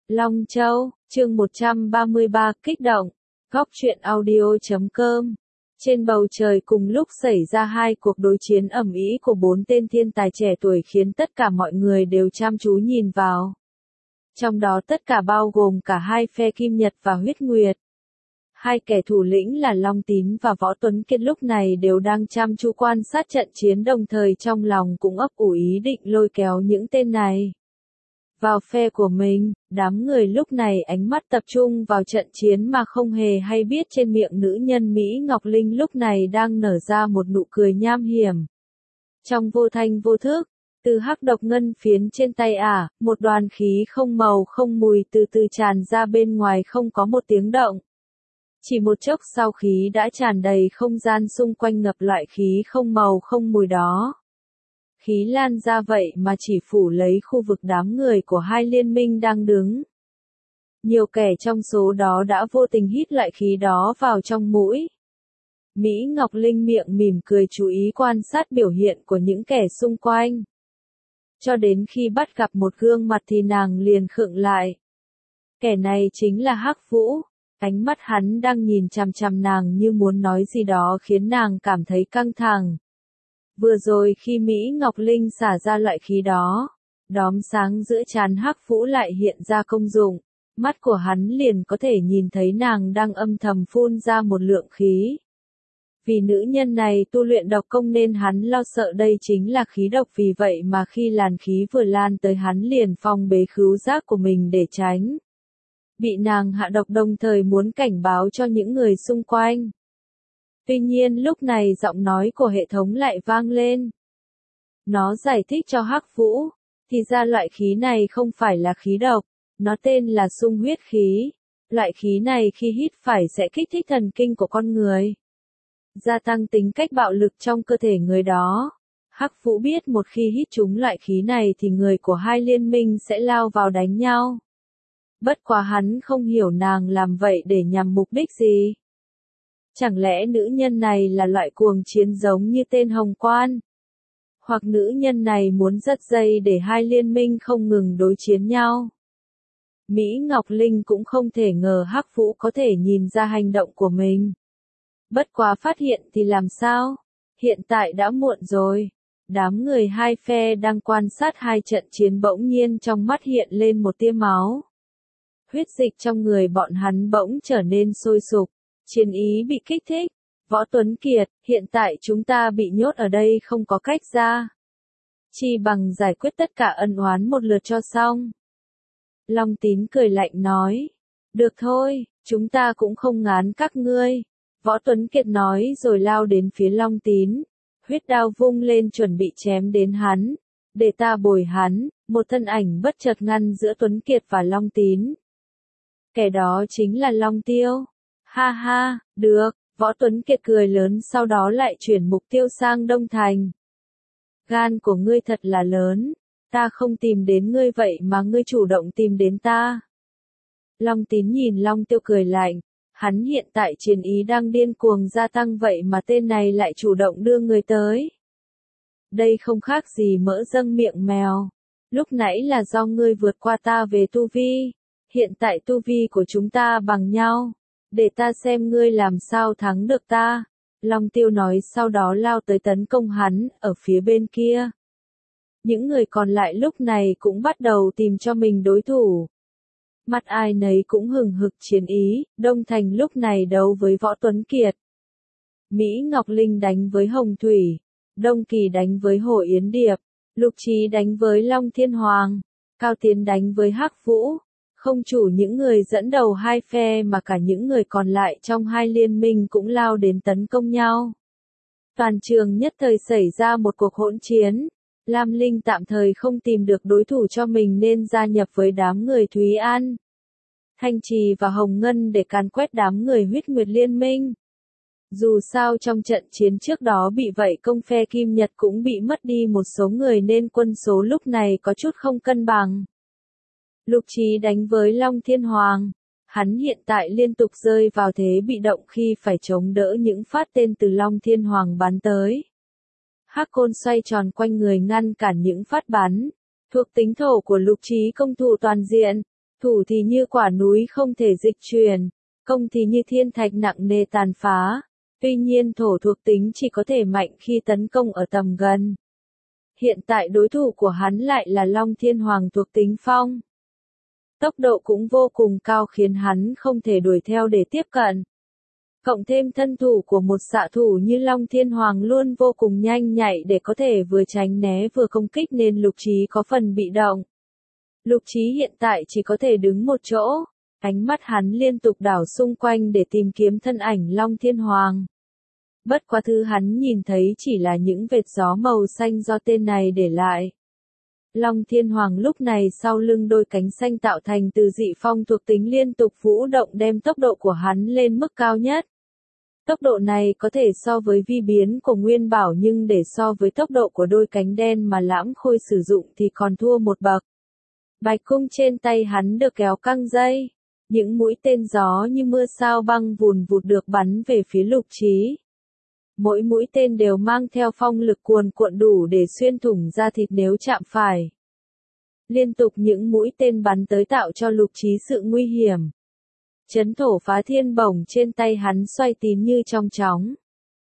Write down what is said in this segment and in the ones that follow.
Long Châu, chương 133, kích động. Góc truyện audio.com. Trên bầu trời cùng lúc xảy ra hai cuộc đối chiến ầm ĩ của bốn tên thiên tài trẻ tuổi khiến tất cả mọi người đều chăm chú nhìn vào. Trong đó tất cả bao gồm cả hai phe Kim Nhật và Huyết Nguyệt. Hai kẻ thủ lĩnh là Long Tín và Võ Tuấn Kiệt lúc này đều đang chăm chú quan sát trận chiến, đồng thời trong lòng cũng ấp ủ ý định lôi kéo những tên này vào phe của mình. Đám người lúc này ánh mắt tập trung vào trận chiến mà không hề hay biết trên miệng nữ nhân Mỹ Ngọc Linh lúc này đang nở ra một nụ cười nham hiểm. Trong vô thanh vô thức, từ hắc độc ngân phiến trên tay một đoàn khí không màu không mùi từ từ tràn ra bên ngoài không có một tiếng động. Chỉ một chốc sau khí đã tràn đầy không gian xung quanh ngập loại khí không màu không mùi đó. Khí lan ra vậy mà chỉ phủ lấy khu vực đám người của hai liên minh đang đứng. Nhiều kẻ trong số đó đã vô tình hít loại khí đó vào trong mũi. Mỹ Ngọc Linh miệng mỉm cười chú ý quan sát biểu hiện của những kẻ xung quanh. Cho đến khi bắt gặp một gương mặt thì nàng liền khựng lại. Kẻ này chính là Hắc Vũ. Ánh mắt hắn đang nhìn chằm chằm nàng như muốn nói gì đó khiến nàng cảm thấy căng thẳng. Vừa rồi khi Mỹ Ngọc Linh xả ra loại khí đó, đốm sáng giữa trán Hắc Vũ lại hiện ra công dụng. Mắt của hắn liền có thể nhìn thấy nàng đang âm thầm phun ra một lượng khí. Vì nữ nhân này tu luyện độc công nên hắn lo sợ đây chính là khí độc, vì vậy mà khi làn khí vừa lan tới hắn liền phong bế khứu giác của mình để tránh bị nàng hạ độc, đồng thời muốn cảnh báo cho những người xung quanh. Tuy nhiên lúc này giọng nói của hệ thống lại vang lên. Nó giải thích cho Hắc Vũ, thì ra loại khí này không phải là khí độc, nó tên là xung huyết khí. Loại khí này khi hít phải sẽ kích thích thần kinh của con người, gia tăng tính cách bạo lực trong cơ thể người đó. Hắc Vũ biết một khi hít trúng loại khí này thì người của hai liên minh sẽ lao vào đánh nhau. Bất quá hắn không hiểu nàng làm vậy để nhằm mục đích gì. Chẳng lẽ nữ nhân này là loại cuồng chiến giống như tên Hồng Quan? Hoặc nữ nhân này muốn giật dây để hai liên minh không ngừng đối chiến nhau? Mỹ Ngọc Linh cũng không thể ngờ Hắc Vũ có thể nhìn ra hành động của mình. Bất quá phát hiện thì làm sao? Hiện tại đã muộn rồi. Đám người hai phe đang quan sát hai trận chiến bỗng nhiên trong mắt hiện lên một tia máu. Huyết dịch trong người bọn hắn bỗng trở nên sôi sục, chiến ý bị kích thích. Võ Tuấn Kiệt, hiện tại chúng ta bị nhốt ở đây không có cách ra. Chi bằng giải quyết tất cả ân oán một lượt cho xong. Long Tín cười lạnh nói. Được thôi, chúng ta cũng không ngán các ngươi. Võ Tuấn Kiệt nói rồi lao đến phía Long Tín. Huyết đao vung lên chuẩn bị chém đến hắn. Để ta bồi hắn, một thân ảnh bất chợt ngăn giữa Tuấn Kiệt và Long Tín. Kẻ đó chính là Long Tiêu. Ha ha, được, Võ Tuấn Kiệt cười lớn sau đó lại chuyển mục tiêu sang Đông Thành. Gan của ngươi thật là lớn, ta không tìm đến ngươi vậy mà ngươi chủ động tìm đến ta. Long Tín nhìn Long Tiêu cười lạnh, hắn hiện tại chiến ý đang điên cuồng gia tăng vậy mà tên này lại chủ động đưa người tới. Đây không khác gì mỡ dâng miệng mèo, lúc nãy là do ngươi vượt qua ta về tu vi. Hiện tại tu vi của chúng ta bằng nhau, để ta xem ngươi làm sao thắng được ta. Long Tiêu nói sau đó lao tới tấn công hắn, ở phía bên kia. Những người còn lại lúc này cũng bắt đầu tìm cho mình đối thủ. Mắt ai nấy cũng hừng hực chiến ý, Đông Thành lúc này đấu với Võ Tuấn Kiệt. Mỹ Ngọc Linh đánh với Hồng Thủy, Đông Kỳ đánh với Hồ Yến Điệp, Lục Trí đánh với Long Thiên Hoàng, Cao Tiến đánh với Hắc Vũ. Không chủ những người dẫn đầu hai phe mà cả những người còn lại trong hai liên minh cũng lao đến tấn công nhau. Toàn trường nhất thời xảy ra một cuộc hỗn chiến. Lam Linh tạm thời không tìm được đối thủ cho mình nên gia nhập với đám người Thúy An, Thanh Trì và Hồng Ngân để càn quét đám người Huyết Nguyệt liên minh. Dù sao trong trận chiến trước đó bị vậy công phe Kim Nhật cũng bị mất đi một số người nên quân số lúc này có chút không cân bằng. Lục Trí đánh với Long Thiên Hoàng. Hắn hiện tại liên tục rơi vào thế bị động khi phải chống đỡ những phát tên từ Long Thiên Hoàng bắn tới. Hắc côn xoay tròn quanh người ngăn cản những phát bắn. Thuộc tính thổ của Lục Trí công thủ toàn diện. Thủ thì như quả núi không thể dịch chuyển, công thì như thiên thạch nặng nề tàn phá. Tuy nhiên thổ thuộc tính chỉ có thể mạnh khi tấn công ở tầm gần. Hiện tại đối thủ của hắn lại là Long Thiên Hoàng thuộc tính phong. Tốc độ cũng vô cùng cao khiến hắn không thể đuổi theo để tiếp cận. Cộng thêm thân thủ của một xạ thủ như Long Thiên Hoàng luôn vô cùng nhanh nhạy để có thể vừa tránh né vừa công kích nên Lục Trí có phần bị động. Lục Trí hiện tại chỉ có thể đứng một chỗ, ánh mắt hắn liên tục đảo xung quanh để tìm kiếm thân ảnh Long Thiên Hoàng. Bất quá thứ hắn nhìn thấy chỉ là những vệt gió màu xanh do tên này để lại. Long Thiên Hoàng lúc này sau lưng đôi cánh xanh tạo thành từ dị phong thuộc tính liên tục vũ động đem tốc độ của hắn lên mức cao nhất. Tốc độ này có thể so với vi biến của Nguyên Bảo nhưng để so với tốc độ của đôi cánh đen mà Lãm Khôi sử dụng thì còn thua một bậc. Bạch cung trên tay hắn được kéo căng dây. Những mũi tên gió như mưa sao băng vùn vụt được bắn về phía Lục Trí. Mỗi mũi tên đều mang theo phong lực cuồn cuộn đủ để xuyên thủng da thịt nếu chạm phải. Liên tục những mũi tên bắn tới tạo cho Lục Trí sự nguy hiểm. Chấn thổ phá thiên bổng trên tay hắn xoay tím như trong chóng.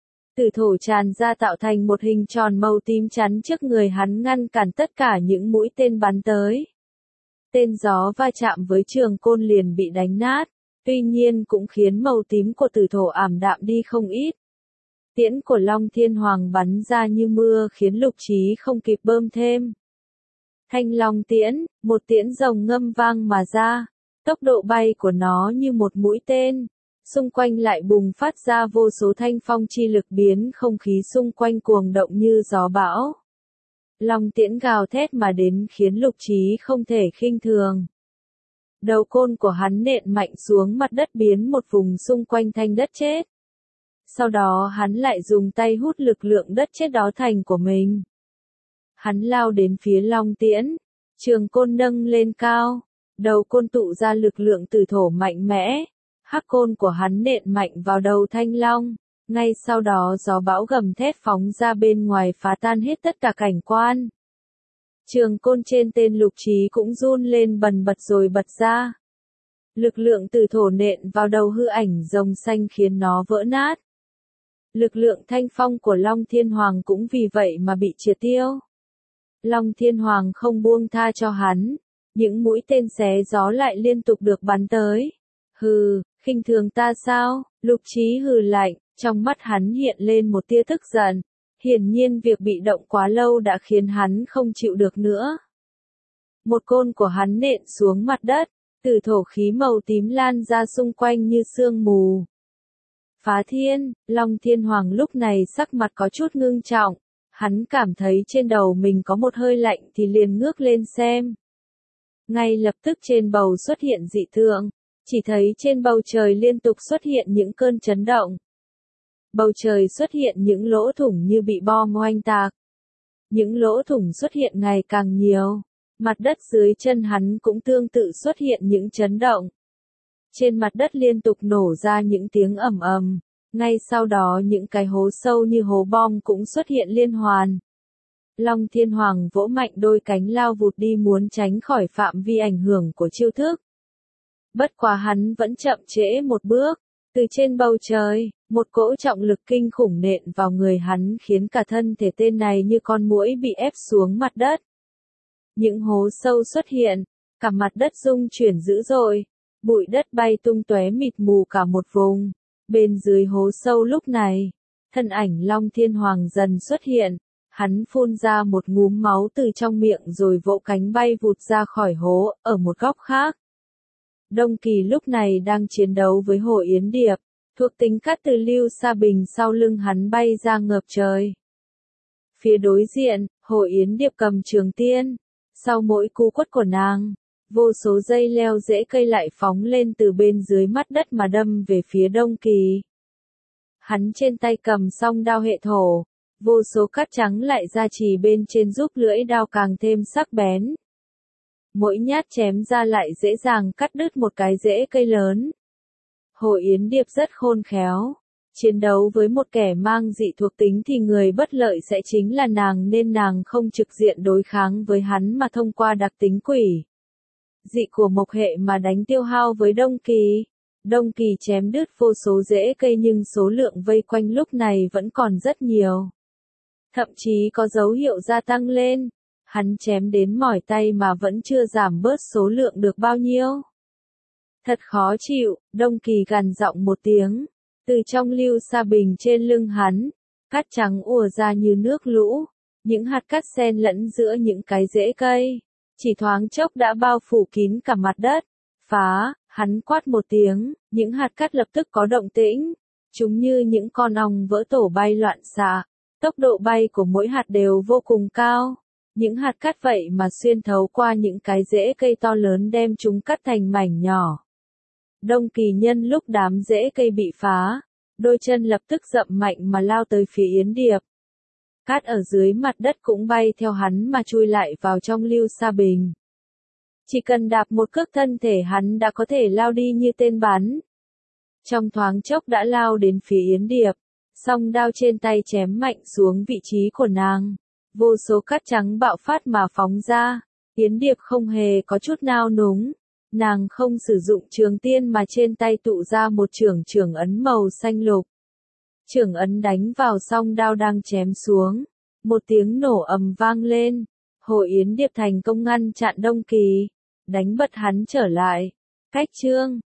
Tử thổ tràn ra tạo thành một hình tròn màu tím chắn trước người hắn ngăn cản tất cả những mũi tên bắn tới. Tên gió va chạm với trường côn liền bị đánh nát, tuy nhiên cũng khiến màu tím của tử thổ ảm đạm đi không ít. Tiễn của Long Thiên Hoàng bắn ra như mưa khiến Lục Trí không kịp bơm thêm. Thanh Long tiễn, một tiễn rồng ngâm vang mà ra, tốc độ bay của nó như một mũi tên, xung quanh lại bùng phát ra vô số thanh phong chi lực biến không khí xung quanh cuồng động như gió bão. Long tiễn gào thét mà đến khiến Lục Trí không thể khinh thường. Đầu côn của hắn nện mạnh xuống mặt đất biến một vùng xung quanh thành đất chết. Sau đó hắn lại dùng tay hút lực lượng đất chết đó thành của mình. Hắn lao đến phía Long tiễn, trường côn nâng lên cao, đầu côn tụ ra lực lượng tử thổ mạnh mẽ, hắc côn của hắn nện mạnh vào đầu thanh long, ngay sau đó gió bão gầm thét phóng ra bên ngoài phá tan hết tất cả cảnh quan. Trường côn trên tên Lục Trí cũng run lên bần bật rồi bật ra. Lực lượng tử thổ nện vào đầu hư ảnh rồng xanh khiến nó vỡ nát. Lực lượng thanh phong của Long Thiên Hoàng cũng vì vậy mà bị triệt tiêu. Long Thiên Hoàng không buông tha cho hắn, những mũi tên xé gió lại liên tục được bắn tới. Hừ, khinh thường ta sao? Lục Trí hừ lạnh, trong mắt hắn hiện lên một tia tức giận. Hiển nhiên việc bị động quá lâu đã khiến hắn không chịu được nữa. Một côn của hắn nện xuống mặt đất, tử thổ khí màu tím lan ra xung quanh như sương mù. Phá thiên, Long Thiên Hoàng lúc này sắc mặt có chút ngưng trọng, hắn cảm thấy trên đầu mình có một hơi lạnh thì liền ngước lên xem. Ngay lập tức trên bầu xuất hiện dị tượng, chỉ thấy trên bầu trời liên tục xuất hiện những cơn chấn động. Bầu trời xuất hiện những lỗ thủng như bị bom oanh tạc. Những lỗ thủng xuất hiện ngày càng nhiều, mặt đất dưới chân hắn cũng tương tự xuất hiện những chấn động. Trên mặt đất liên tục nổ ra những tiếng ầm ầm, ngay sau đó những cái hố sâu như hố bom cũng xuất hiện liên hoàn. Long Thiên Hoàng vỗ mạnh đôi cánh lao vụt đi muốn tránh khỏi phạm vi ảnh hưởng của chiêu thức. Bất quá hắn vẫn chậm trễ một bước, từ trên bầu trời, một cỗ trọng lực kinh khủng nện vào người hắn khiến cả thân thể tên này như con muỗi bị ép xuống mặt đất. Những hố sâu xuất hiện, cả mặt đất rung chuyển dữ dội. Bụi đất bay tung tóe mịt mù cả một vùng. Bên dưới hố sâu lúc này, thân ảnh Long Thiên Hoàng dần xuất hiện. Hắn phun ra một ngụm máu từ trong miệng rồi vỗ cánh bay vụt ra khỏi hố, ở một góc khác. Đông Kỳ lúc này đang chiến đấu với Hồ Yến Điệp, thuộc tính cát từ Lưu Sa Bình sau lưng hắn bay ra ngập trời. Phía đối diện, Hồ Yến Điệp cầm trường tiên, sau mỗi cú quất của nàng, vô số dây leo rễ cây lại phóng lên từ bên dưới mắt đất mà đâm về phía Đông Kỳ. Hắn trên tay cầm song đao hệ thổ, vô số cát trắng lại ra chỉ bên trên giúp lưỡi đao càng thêm sắc bén. Mỗi nhát chém ra lại dễ dàng cắt đứt một cái rễ cây lớn. Hồ Yến Điệp rất khôn khéo. Chiến đấu với một kẻ mang dị thuộc tính thì người bất lợi sẽ chính là nàng nên nàng không trực diện đối kháng với hắn mà thông qua đặc tính quỷ. dị của mộc hệ mà đánh tiêu hao với Đông Kỳ. Đông Kỳ chém đứt vô số rễ cây nhưng số lượng vây quanh lúc này vẫn còn rất nhiều. Thậm chí có dấu hiệu gia tăng lên. Hắn chém đến mỏi tay mà vẫn chưa giảm bớt số lượng được bao nhiêu. Thật khó chịu, Đông Kỳ gằn giọng một tiếng. Từ trong lưu sa bình trên lưng hắn, cát trắng ùa ra như nước lũ. Những hạt cát xen lẫn giữa những cái rễ cây. Chỉ thoáng chốc đã bao phủ kín cả mặt đất. Phá, hắn quát một tiếng, những hạt cát lập tức có động tĩnh. Chúng như những con ong vỡ tổ bay loạn xạ. Tốc độ bay của mỗi hạt đều vô cùng cao. Những hạt cát vậy mà xuyên thấu qua những cái rễ cây to lớn đem chúng cắt thành mảnh nhỏ. Đông Kỳ nhân lúc đám rễ cây bị phá, đôi chân lập tức dậm mạnh mà lao tới phía Yến Điệp. Cát ở dưới mặt đất cũng bay theo hắn mà chui lại vào trong lưu sa bình. Chỉ cần đạp một cước thân thể hắn đã có thể lao đi như tên bắn. Trong thoáng chốc đã lao đến phía Yến Điệp, song đao trên tay chém mạnh xuống vị trí của nàng. Vô số cát trắng bạo phát mà phóng ra, Yến Điệp không hề có chút nao núng. Nàng không sử dụng trường tiên mà trên tay tụ ra một chưởng ấn màu xanh lục. Chưởng ấn đánh vào song đao đang chém xuống. Một tiếng nổ ầm vang lên. Hồ Yến Điệp thành công ngăn chặn Đông Kỳ. Đánh bật hắn trở lại. Cách chương